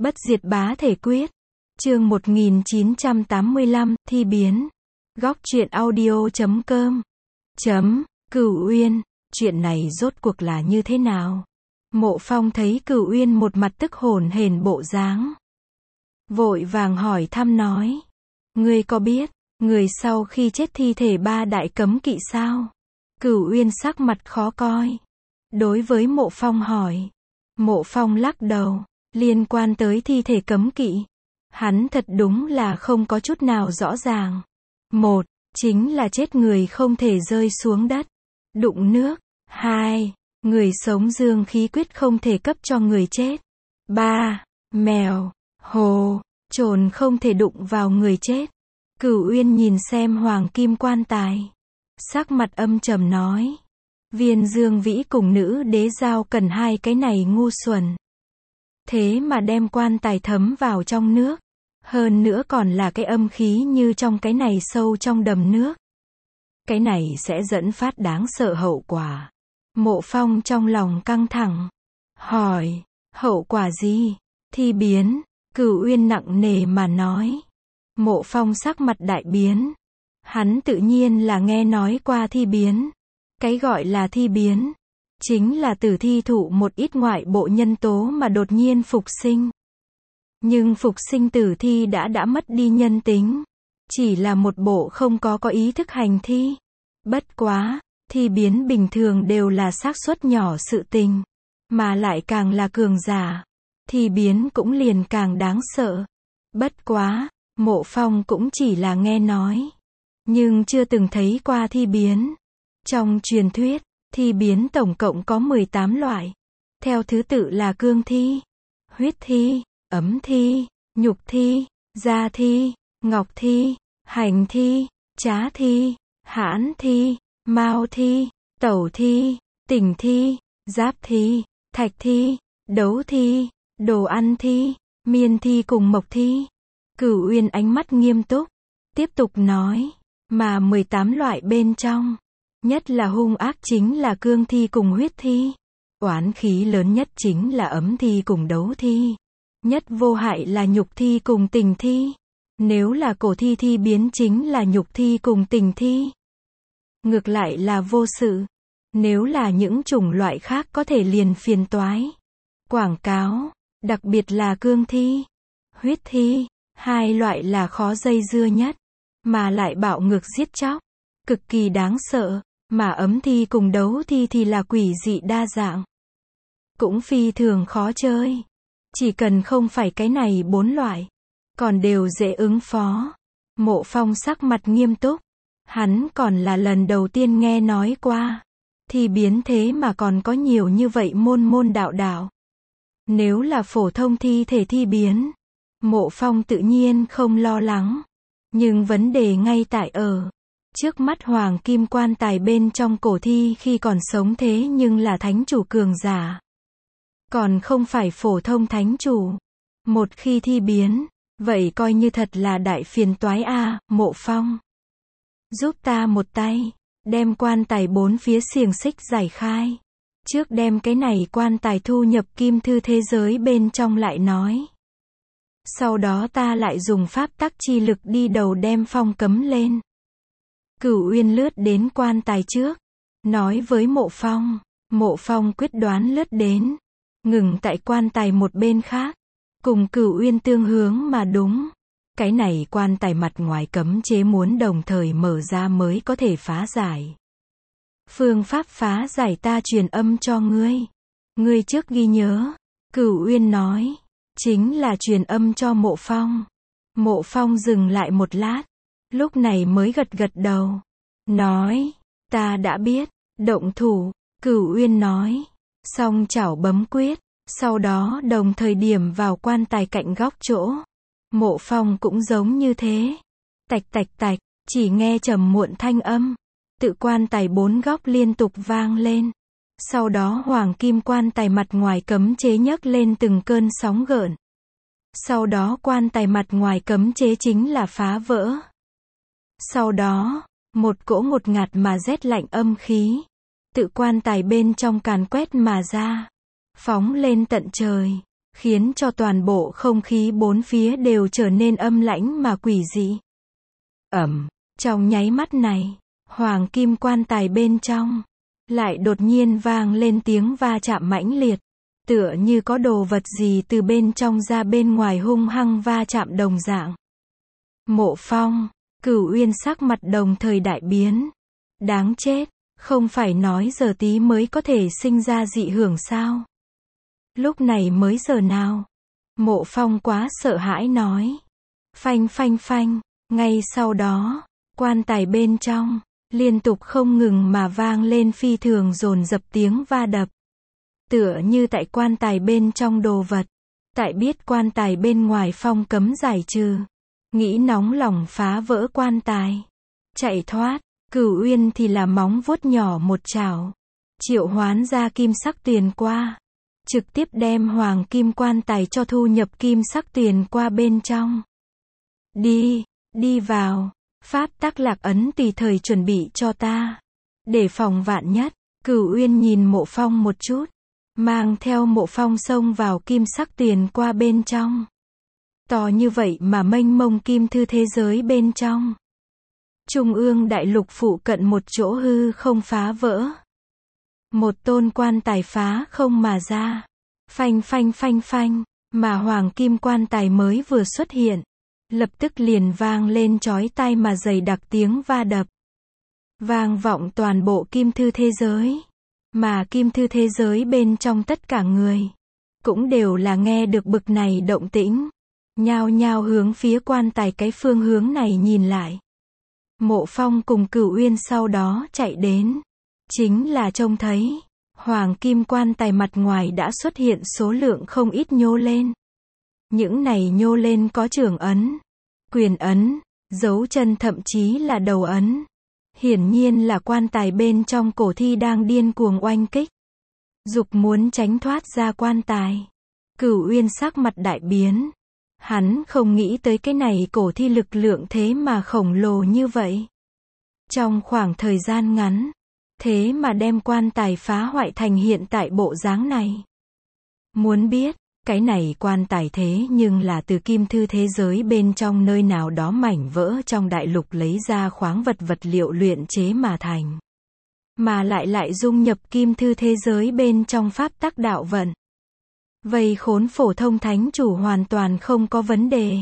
Bất diệt bá thể quyết. Chương 1985, thi biến. Góc truyện audio.com. Cửu Uyên, chuyện này rốt cuộc là như thế nào? Mộ Phong thấy Cửu Uyên một mặt tức hổn hển bộ dáng, vội vàng hỏi thăm nói: Ngươi có biết, người sau khi chết thi thể ba đại cấm kỵ sao? Cửu Uyên sắc mặt khó coi, đối với Mộ Phong hỏi. Mộ Phong lắc đầu, liên quan tới thi thể cấm kỵ, hắn thật đúng là không có chút nào rõ ràng. Một, chính là chết người không thể rơi xuống đất, đụng nước. Hai, người sống dương khí quyết không thể cấp cho người chết. Ba, mèo, hồ, trồn không thể đụng vào người chết. Cửu Uyên nhìn xem hoàng kim quan tài, sắc mặt âm trầm nói: Viên Dương Vĩ cùng nữ đế giao cần hai cái này ngu xuẩn, thế mà đem quan tài thấm vào trong nước, hơn nữa còn là cái âm khí như trong cái này sâu trong đầm nước. Cái này sẽ dẫn phát đáng sợ hậu quả. Mộ Phong trong lòng căng thẳng, hỏi: hậu quả gì? Thi biến. Cửu Uyên nặng nề mà nói. Mộ Phong sắc mặt đại biến. Hắn tự nhiên là nghe nói qua thi biến. Cái gọi là thi biến, chính là tử thi thụ một ít ngoại bộ nhân tố mà đột nhiên phục sinh. Nhưng phục sinh tử thi đã mất đi nhân tính, chỉ là một bộ không có ý thức hành thi. Bất quá, thi biến bình thường đều là xác suất nhỏ sự tình, mà lại càng là cường giả, thi biến cũng liền càng đáng sợ. Bất quá, Mộ Phong cũng chỉ là nghe nói, nhưng chưa từng thấy qua thi biến. Trong truyền thuyết, thi biến tổng cộng có 18 loại, theo thứ tự là cương thi, huyết thi, ấm thi, nhục thi, da thi, ngọc thi, hành thi, trá thi, hãn thi, mao thi, tẩu thi, tỉnh thi, giáp thi, thạch thi, đấu thi, đồ ăn thi, miên thi cùng mộc thi. Cửu Uyên ánh mắt nghiêm túc, tiếp tục nói, mà 18 loại bên trong, nhất là hung ác chính là cương thi cùng huyết thi. Oán khí lớn nhất chính là ấm thi cùng đấu thi. Nhất vô hại là nhục thi cùng tình thi. Nếu là cổ thi thi biến chính là nhục thi cùng tình thi. Ngược lại là vô sự. Nếu là những chủng loại khác có thể liền phiền toái. Quảng cáo, đặc biệt là cương thi, huyết thi, hai loại là khó dây dưa nhất, mà lại bạo ngược giết chóc, cực kỳ đáng sợ. Mà ấm thi cùng đấu thi thì là quỷ dị đa dạng, cũng phi thường khó chơi. Chỉ cần không phải cái này 4 loại, còn đều dễ ứng phó. Mộ Phong sắc mặt nghiêm túc, hắn còn là lần đầu tiên nghe nói qua thi biến, thế mà còn có nhiều như vậy môn đạo. Nếu là phổ thông thi thể thi biến, Mộ Phong tự nhiên không lo lắng, nhưng vấn đề ngay tại ở trước mắt hoàng kim quan tài bên trong cổ thi khi còn sống thế nhưng là thánh chủ cường giả, còn không phải phổ thông thánh chủ. Một khi thi biến, vậy coi như thật là đại phiền toái a. Mộ Phong, giúp ta một tay, đem quan tài 4 phía xiềng xích giải khai. Trước đem cái này quan tài thu nhập kim thư thế giới bên trong lại nói. Sau đó ta lại dùng pháp tắc chi lực đi đầu đem phong cấm lên. Cửu Uyên lướt đến quan tài trước, nói với Mộ Phong. Mộ Phong quyết đoán lướt đến, ngừng tại quan tài một bên khác, cùng Cửu Uyên tương hướng mà đúng. Cái này quan tài mặt ngoài cấm chế muốn đồng thời mở ra mới có thể phá giải. Phương pháp phá giải ta truyền âm cho ngươi. Ngươi trước ghi nhớ. Cửu Uyên nói, chính là truyền âm cho Mộ Phong. Mộ Phong dừng lại một lát, lúc này mới gật đầu, nói, ta đã biết. Động thủ. Cửu Uyên nói, song chảo bấm quyết, sau đó đồng thời điểm vào quan tài cạnh góc chỗ. Mộ Phong cũng giống như thế. Tạch, chỉ nghe trầm muộn thanh âm, tự quan tài 4 góc liên tục vang lên. Sau đó hoàng kim quan tài mặt ngoài cấm chế nhấc lên từng cơn sóng gợn. Sau đó quan tài mặt ngoài cấm chế chính là phá vỡ. Sau đó, một cỗ ngột ngạt mà rét lạnh âm khí, tự quan tài bên trong càn quét mà ra, phóng lên tận trời. khiến cho toàn bộ không khí bốn phía đều trở nên âm lãnh mà quỷ dị. Trong nháy mắt này, hoàng kim quan tài bên trong lại đột nhiên vang lên tiếng va chạm mãnh liệt, tựa như có đồ vật gì từ bên trong ra bên ngoài hung hăng va chạm đồng dạng. Mộ Phong, Cửu Uyên sắc mặt đồng thời đại biến. Đáng chết, không phải nói giờ tí mới có thể sinh ra dị hưởng sao? Lúc này mới giờ nào? Mộ Phong quá sợ hãi nói. Phanh phanh phanh, ngay sau đó, quan tài bên trong liên tục không ngừng mà vang lên phi thường dồn dập tiếng va đập. Tựa như tại quan tài bên trong đồ vật, tại biết quan tài bên ngoài phong cấm giải trừ, nghĩ nóng lòng phá vỡ quan tài, chạy thoát. Cửu Uyên thì là móng vuốt nhỏ một chảo, triệu hoán ra kim sắc tuyền qua, trực tiếp đem hoàng kim quan tài cho thu nhập kim sắc tuyền qua bên trong. Đi vào, pháp tắc lạc ấn tùy thời chuẩn bị cho ta, để phòng vạn nhất. Cửu Uyên nhìn Mộ Phong một chút, mang theo Mộ Phong xông vào kim sắc tuyền qua bên trong. To như vậy mà mênh mông kim thư thế giới bên trong. Trung ương đại lục phụ cận một chỗ hư không phá vỡ. Một tôn quan tài phá không mà ra. Phanh phanh phanh phanh, mà hoàng kim quan tài mới vừa xuất hiện, lập tức liền vang lên chói tai mà dày đặc tiếng va đập. Vang vọng toàn bộ kim thư thế giới. Mà kim thư thế giới bên trong tất cả người cũng đều là nghe được bực này động tĩnh, nhao nhao hướng phía quan tài cái phương hướng này nhìn lại. Mộ Phong cùng Cửu Uyên sau đó chạy đến, chính là trông thấy hoàng kim quan tài mặt ngoài đã xuất hiện số lượng không ít nhô lên. Những này nhô lên có trưởng ấn, quyền ấn, dấu chân thậm chí là đầu ấn. Hiển nhiên là quan tài bên trong cổ thi đang điên cuồng oanh kích, dục muốn tránh thoát ra quan tài. Cửu Uyên sắc mặt đại biến. Hắn không nghĩ tới cái này cổ thi lực lượng thế mà khổng lồ như vậy. Trong khoảng thời gian ngắn, thế mà đem quan tài phá hoại thành hiện tại bộ dáng này. Muốn biết, cái này quan tài thế nhưng là từ kim thư thế giới bên trong nơi nào đó mảnh vỡ trong đại lục lấy ra khoáng vật vật liệu luyện chế mà thành. Mà lại dung nhập kim thư thế giới bên trong pháp tắc đạo vận. Vây khốn phổ thông thánh chủ hoàn toàn không có vấn đề.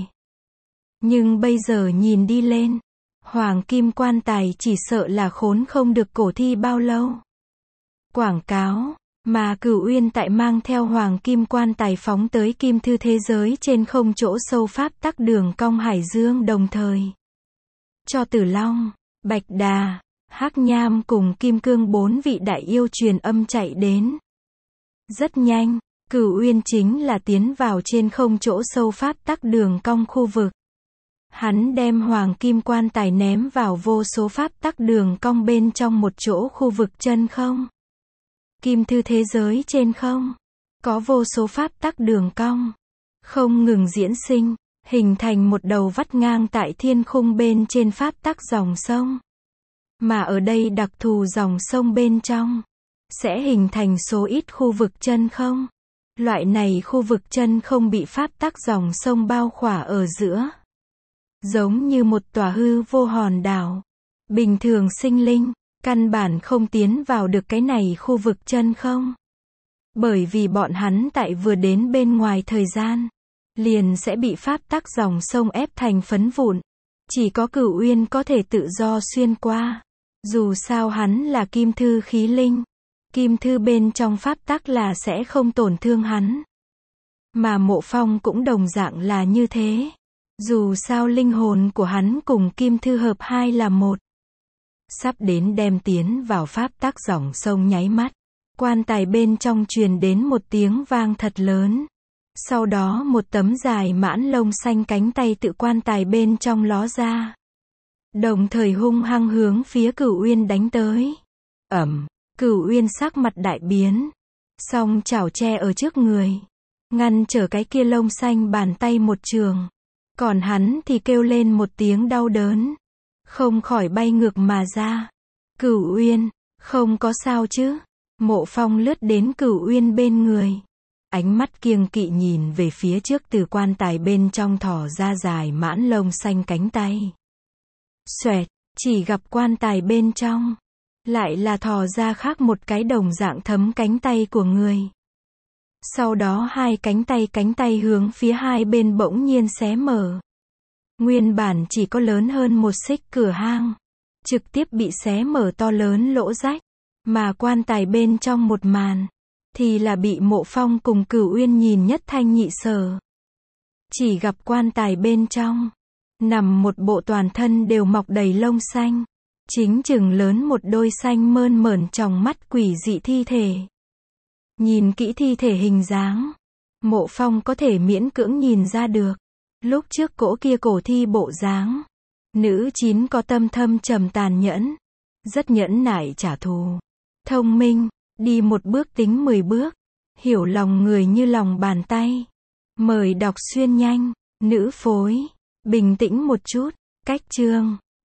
Nhưng bây giờ nhìn đi lên, hoàng kim quan tài chỉ sợ là khốn không được cổ thi bao lâu. Quảng cáo, mà Cửu Uyên tại mang theo hoàng kim quan tài phóng tới kim thư thế giới trên không chỗ sâu pháp tắc đường cong hải dương đồng thời. Cho Tử Long, Bạch Đà, Hắc Nham cùng Kim Cương 4 vị đại yêu truyền âm chạy đến. Rất nhanh, Cửu Uyên chính là tiến vào trên không chỗ sâu pháp tắc đường cong khu vực. Hắn đem hoàng kim quan tài ném vào vô số pháp tắc đường cong bên trong một chỗ khu vực chân không. Kim thư thế giới trên không, có vô số pháp tắc đường cong, không ngừng diễn sinh, hình thành một đầu vắt ngang tại thiên khung bên trên pháp tắc dòng sông. Mà ở đây đặc thù dòng sông bên trong, sẽ hình thành số ít khu vực chân không. Loại này khu vực chân không bị pháp tắc dòng sông bao khỏa ở giữa. Giống như một tòa hư vô hòn đảo. Bình thường sinh linh, căn bản không tiến vào được cái này khu vực chân không. Bởi vì bọn hắn tại vừa đến bên ngoài thời gian, liền sẽ bị pháp tắc dòng sông ép thành phấn vụn. Chỉ có Cửu Uyên có thể tự do xuyên qua. Dù sao hắn là kim thư khí linh. Kim thư bên trong pháp tắc là sẽ không tổn thương hắn. Mà Mộ Phong cũng đồng dạng là như thế. Dù sao linh hồn của hắn cùng kim thư hợp hai là một. Sắp đến đem tiến vào pháp tắc dòng sông nháy mắt. Quan tài bên trong truyền đến một tiếng vang thật lớn. Sau đó một tấm dài mãn lông xanh cánh tay tự quan tài bên trong ló ra. Đồng thời hung hăng hướng phía Cửu Uyên đánh tới. Cửu Uyên sắc mặt đại biến. Song chảo che ở trước người. Ngăn trở cái kia lông xanh bàn tay một trường. Còn hắn thì kêu lên một tiếng đau đớn. Không khỏi bay ngược mà ra. Cửu Uyên, không có sao chứ? Mộ Phong lướt đến Cửu Uyên bên người. Ánh mắt kiêng kỵ nhìn về phía trước, từ quan tài bên trong thò ra dài mãn lông xanh cánh tay. Xoẹt, chỉ gặp quan tài bên trong lại là thò ra khác một cái đồng dạng thấm cánh tay của người. Sau đó hai cánh tay hướng phía hai bên bỗng nhiên xé mở. Nguyên bản chỉ có lớn hơn một xích cửa hang, trực tiếp bị xé mở to lớn lỗ rách, mà quan tài bên trong một màn, thì là bị Mộ Phong cùng Cửu Uyên nhìn nhất thanh nhị sở. Chỉ gặp quan tài bên trong, nằm một bộ toàn thân đều mọc đầy lông xanh, chính chừng lớn một đôi xanh mơn mởn tròng mắt quỷ dị thi thể. Nhìn kỹ thi thể hình dáng, Mộ Phong có thể miễn cưỡng nhìn ra được, lúc trước cỗ kia cổ thi bộ dáng, nữ chín có tâm thâm trầm tàn nhẫn, rất nhẫn nại trả thù, thông minh, đi một bước tính 10 bước, hiểu lòng người như lòng bàn tay. Mời đọc xuyên nhanh, nữ phối, bình tĩnh một chút, cách chương.